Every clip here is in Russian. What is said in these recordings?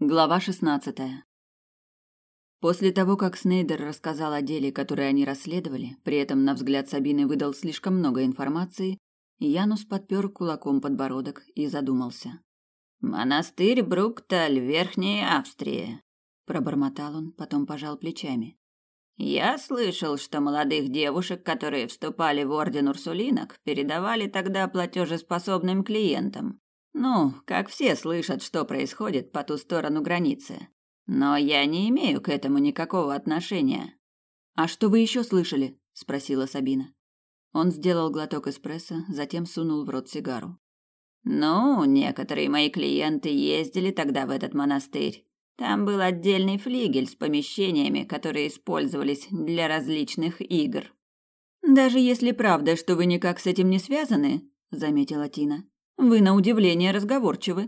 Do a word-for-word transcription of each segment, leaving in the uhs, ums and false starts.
Глава шестнадцатая. После того, как Снейдер рассказал о деле, которое они расследовали, при этом на взгляд Сабины выдал слишком много информации, Янус подпер кулаком подбородок и задумался. «Монастырь Брукталь, Верхняя Австрия», – пробормотал он, потом пожал плечами. «Я слышал, что молодых девушек, которые вступали в орден Урсулинок, передавали тогда платежеспособным клиентам. Ну, как все слышат, что происходит по ту сторону границы. Но я не имею к этому никакого отношения». «А что вы еще слышали?» – спросила Сабина. Он сделал глоток эспрессо, затем сунул в рот сигару. «Ну, некоторые мои клиенты ездили тогда в этот монастырь. Там был отдельный флигель с помещениями, которые использовались для различных игр». «Даже если правда, что вы никак с этим не связаны», – заметила Тина, – «вы на удивление разговорчивы».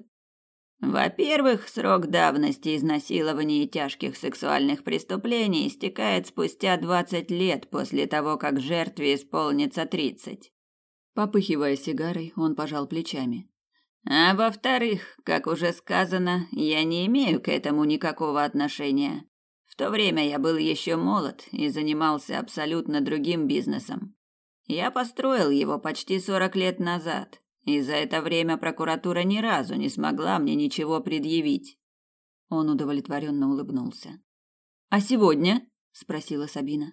«Во-первых, срок давности изнасилований и тяжких сексуальных преступлений истекает спустя двадцать лет после того, как жертве исполнится тридцать». Попыхивая сигарой, он пожал плечами. «А во-вторых, как уже сказано, я не имею к этому никакого отношения. В то время я был еще молод и занимался абсолютно другим бизнесом. Я построил его почти сорок лет назад, и за это время прокуратура ни разу не смогла мне ничего предъявить». Он удовлетворенно улыбнулся. «А сегодня?» – спросила Сабина.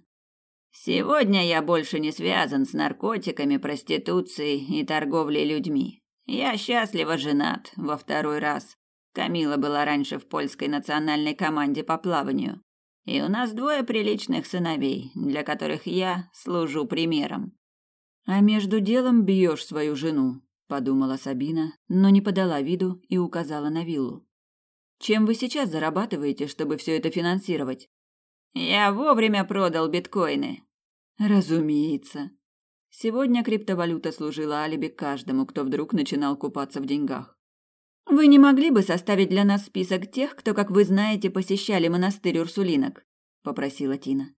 «Сегодня я больше не связан с наркотиками, проституцией и торговлей людьми. Я счастливо женат во второй раз. Камила была раньше в польской национальной команде по плаванию. И у нас двое приличных сыновей, для которых я служу примером». «А между делом бьешь свою жену», – подумала Сабина, но не подала виду и указала на виллу. «Чем вы сейчас зарабатываете, чтобы все это финансировать?» «Я вовремя продал биткоины». «Разумеется». Сегодня криптовалюта служила алиби каждому, кто вдруг начинал купаться в деньгах. «Вы не могли бы составить для нас список тех, кто, как вы знаете, посещали монастырь Урсулинок?» – попросила Тина.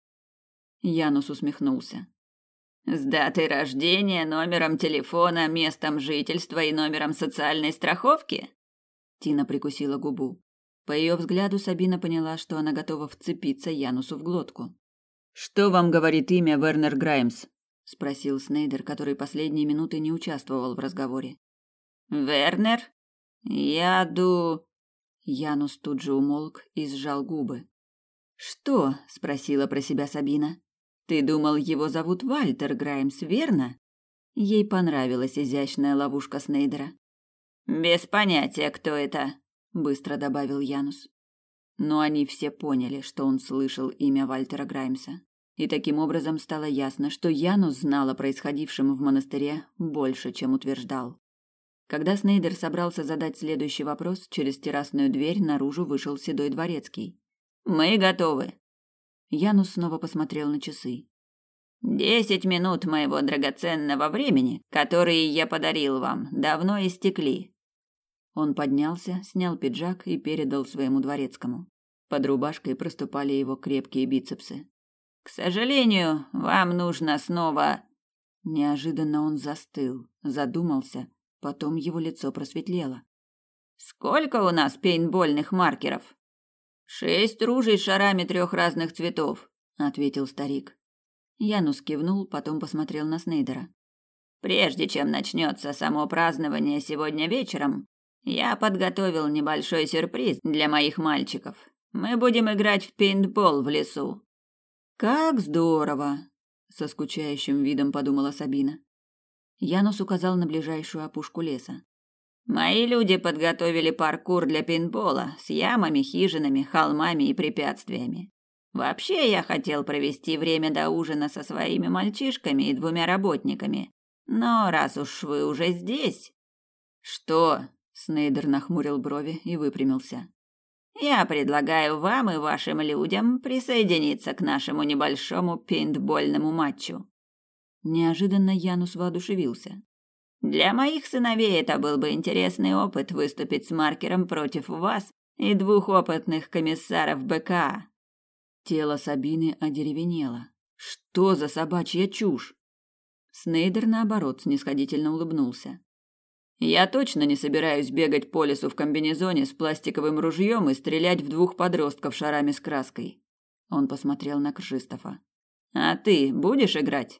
Янус усмехнулся. «С датой рождения, номером телефона, местом жительства и номером социальной страховки?» Тина прикусила губу. По ее взгляду Сабина поняла, что она готова вцепиться Янусу в глотку. «Что вам говорит имя Вернер Граймс?» – спросил Снейдер, который последние минуты не участвовал в разговоре. «Вернер? Я ду...» Янус тут же умолк и сжал губы. «Что?» – спросила про себя Сабина. «Ты думал, его зовут Вальтер Граймс, верно?» Ей понравилась изящная ловушка Снейдера. «Без понятия, кто это», – быстро добавил Янус. Но они все поняли, что он слышал имя Вальтера Граймса. И таким образом стало ясно, что Янус знал о происходившем в монастыре больше, чем утверждал. Когда Снейдер собрался задать следующий вопрос, через террасную дверь наружу вышел седой дворецкий. «Мы готовы». Янус снова посмотрел на часы. «Десять минут моего драгоценного времени, которые я подарил вам, давно истекли». Он поднялся, снял пиджак и передал своему дворецкому. Под рубашкой проступали его крепкие бицепсы. «К сожалению, вам нужно снова...» Неожиданно он застыл, задумался, потом его лицо просветлело. «Сколько у нас пейнтбольных маркеров?» «Шесть ружей с шарами трех разных цветов», — ответил старик. Янус кивнул, потом посмотрел на Снейдера. «Прежде чем начнется само празднование сегодня вечером, я подготовил небольшой сюрприз для моих мальчиков. Мы будем играть в пейнтбол в лесу». «Как здорово!» – со скучающим видом подумала Сабина. Янус указал на ближайшую опушку леса. «Мои люди подготовили паркур для пейнтбола с ямами, хижинами, холмами и препятствиями. Вообще я хотел провести время до ужина со своими мальчишками и двумя работниками. Но раз уж вы уже здесь...» «Что?» – Снейдер нахмурил брови и выпрямился. «Я предлагаю вам и вашим людям присоединиться к нашему небольшому пейнтбольному матчу». Неожиданно Янус воодушевился. «Для моих сыновей это был бы интересный опыт выступить с маркером против вас и двух опытных комиссаров БКА». Тело Сабины одеревенело. Что за собачья чушь? Снейдер, наоборот, снисходительно улыбнулся. Я точно не собираюсь бегать по лесу в комбинезоне с пластиковым ружьем и стрелять в двух подростков шарами с краской. Он посмотрел на Кржистова. А ты будешь играть?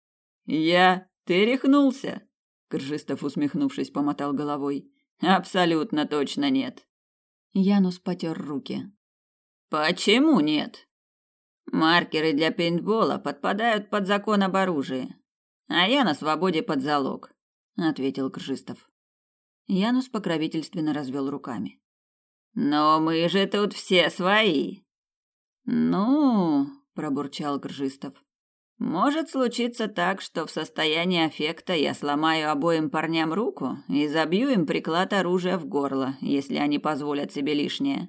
Я? Ты рехнулся? Кржистов, усмехнувшись, помотал головой. Абсолютно точно нет. Янус потер руки. Почему нет? Маркеры для пейнтбола подпадают под закон об оружии, а я на свободе под залог, ответил Кржистов. Янус покровительственно развел руками. Но мы же тут все свои. Ну, пробурчал Кржистов. Может случиться так, что в состоянии аффекта я сломаю обоим парням руку и забью им приклад оружия в горло, если они позволят себе лишнее.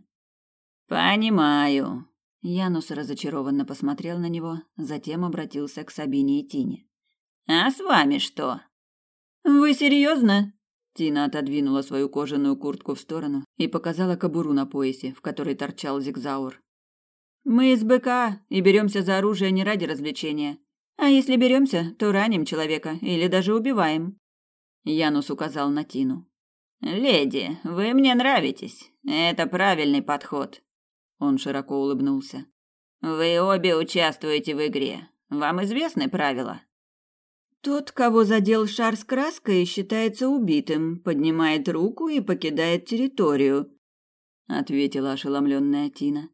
Понимаю. Янус разочарованно посмотрел на него, затем обратился к Сабине и Тине. А с вами что? Вы серьезно? Тина отодвинула свою кожаную куртку в сторону и показала кобуру на поясе, в которой торчал зигзаур. Мы из БК и беремся за оружие не ради развлечения. А если беремся, то раним человека или даже убиваем. Янус указал на Тину. Леди, вы мне нравитесь. Это правильный подход. Он широко улыбнулся. Вы обе участвуете в игре. Вам известны правила? Тот, кого задел шар с краской, считается убитым, поднимает руку и покидает территорию, ответила ошеломленная Тина.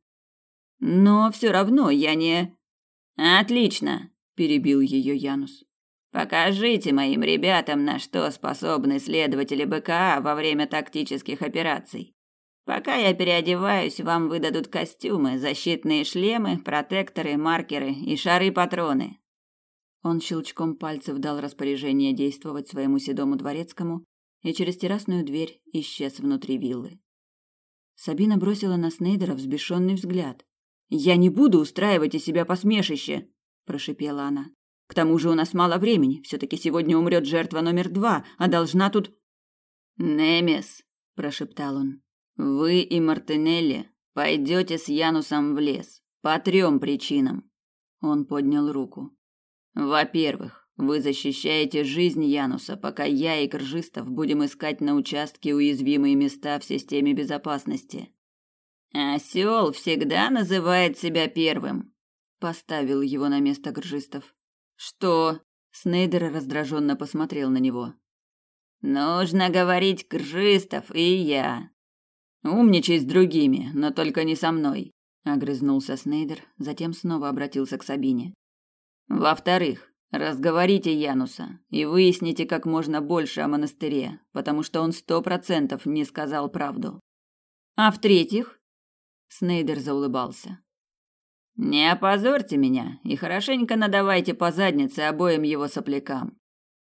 Но все равно я не... Отлично, перебил ее Янус. Покажите моим ребятам, на что способны следователи БКА во время тактических операций. Пока я переодеваюсь, вам выдадут костюмы, защитные шлемы, протекторы, маркеры и шары-патроны. Он щелчком пальцев дал распоряжение действовать своему седому дворецкому и через террасную дверь исчез внутри виллы. Сабина бросила на Снейдера взбешенный взгляд. «Я не буду устраивать из себя посмешище!» – прошипела она. «К тому же у нас мало времени. Все-таки сегодня умрет жертва номер два, а должна тут...» «Немес!» – прошептал он. «Вы и Мартинелли пойдете с Янусом в лес. По трем причинам». Он поднял руку. «Во-первых, вы защищаете жизнь Януса, пока я и Кржистов будем искать на участке уязвимые места в системе безопасности». «Осел всегда называет себя первым», — поставил его на место Кржистов. «Что?» — Снейдер раздраженно посмотрел на него. «Нужно говорить Кржистов и я». «Умничай с другими, но только не со мной», — огрызнулся Снейдер, затем снова обратился к Сабине. «Во-вторых, разговорите Януса и выясните как можно больше о монастыре, потому что он сто процентов не сказал правду. А в-третьих...» Снейдер заулыбался. «Не опозорьте меня и хорошенько надавайте по заднице обоим его соплякам».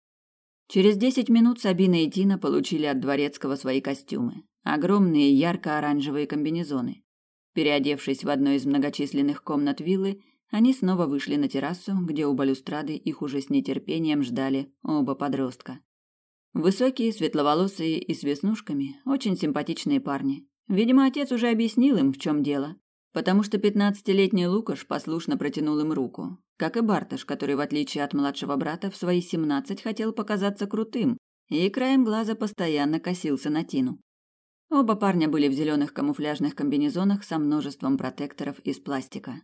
Через десять минут Сабина и Тина получили от дворецкого свои костюмы. Огромные ярко-оранжевые комбинезоны. Переодевшись в одной из многочисленных комнат виллы, они снова вышли на террасу, где у балюстрады их уже с нетерпением ждали оба подростка. Высокие, светловолосые и с веснушками, очень симпатичные парни. Видимо, отец уже объяснил им, в чем дело, потому что пятнадцатилетний Лукаш послушно протянул им руку, как и Барташ, который, в отличие от младшего брата, в свои семнадцать хотел показаться крутым и краем глаза постоянно косился на Тину. Оба парня были в зеленых камуфляжных комбинезонах со множеством протекторов из пластика.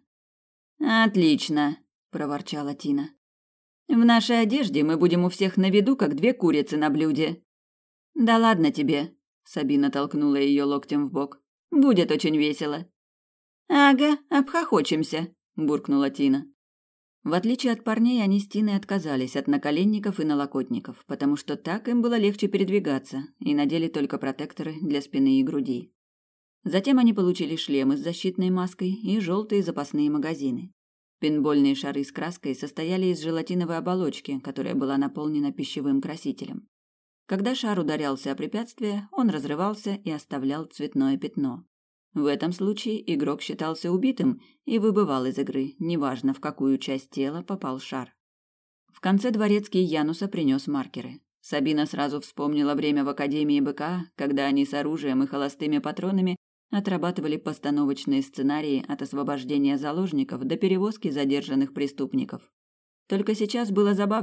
«Отлично», – проворчала Тина. «В нашей одежде мы будем у всех на виду, как две курицы на блюде». «Да ладно тебе», – Сабина толкнула ее локтем в бок. «Будет очень весело». «Ага, обхохочемся», – буркнула Тина. В отличие от парней, они с Тиной отказались от наколенников и налокотников, потому что так им было легче передвигаться, и надели только протекторы для спины и груди. Затем они получили шлемы с защитной маской и желтые запасные магазины. Пейнтбольные шары с краской состояли из желатиновой оболочки, которая была наполнена пищевым красителем. Когда шар ударялся о препятствие, он разрывался и оставлял цветное пятно. В этом случае игрок считался убитым и выбывал из игры, неважно, в какую часть тела попал шар. В конце дворецкий Януса принес маркеры. Сабина сразу вспомнила время в Академии БК, когда они с оружием и холостыми патронами отрабатывали постановочные сценарии от освобождения заложников до перевозки задержанных преступников. Только сейчас было забавнее.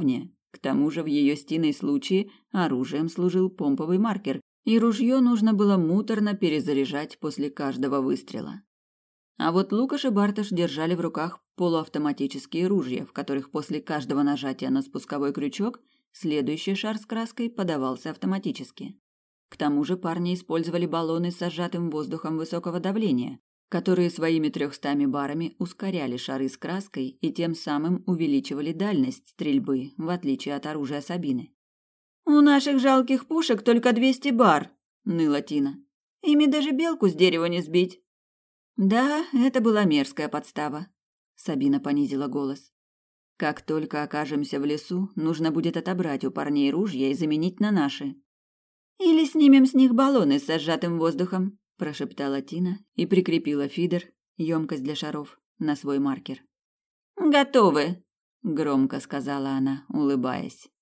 К тому же в ее стиной случае оружием служил помповый маркер, и ружье нужно было муторно перезаряжать после каждого выстрела. А вот Лукаш и Барташ держали в руках полуавтоматические ружья, в которых после каждого нажатия на спусковой крючок следующий шар с краской подавался автоматически. К тому же парни использовали баллоны с сжатым воздухом высокого давления, которые своими трехстами барами ускоряли шары с краской и тем самым увеличивали дальность стрельбы, в отличие от оружия Сабины. «У наших жалких пушек только двести бар», — ныла Тина. «Ими даже белку с дерева не сбить». Да, это была мерзкая подстава. Сабина понизила голос. Как только окажемся в лесу, нужно будет отобрать у парней ружья и заменить на наши. Или снимем с них баллоны с сжатым воздухом, прошептала Тина и прикрепила фидер, емкость для шаров, на свой маркер. Готовы, громко сказала она, улыбаясь.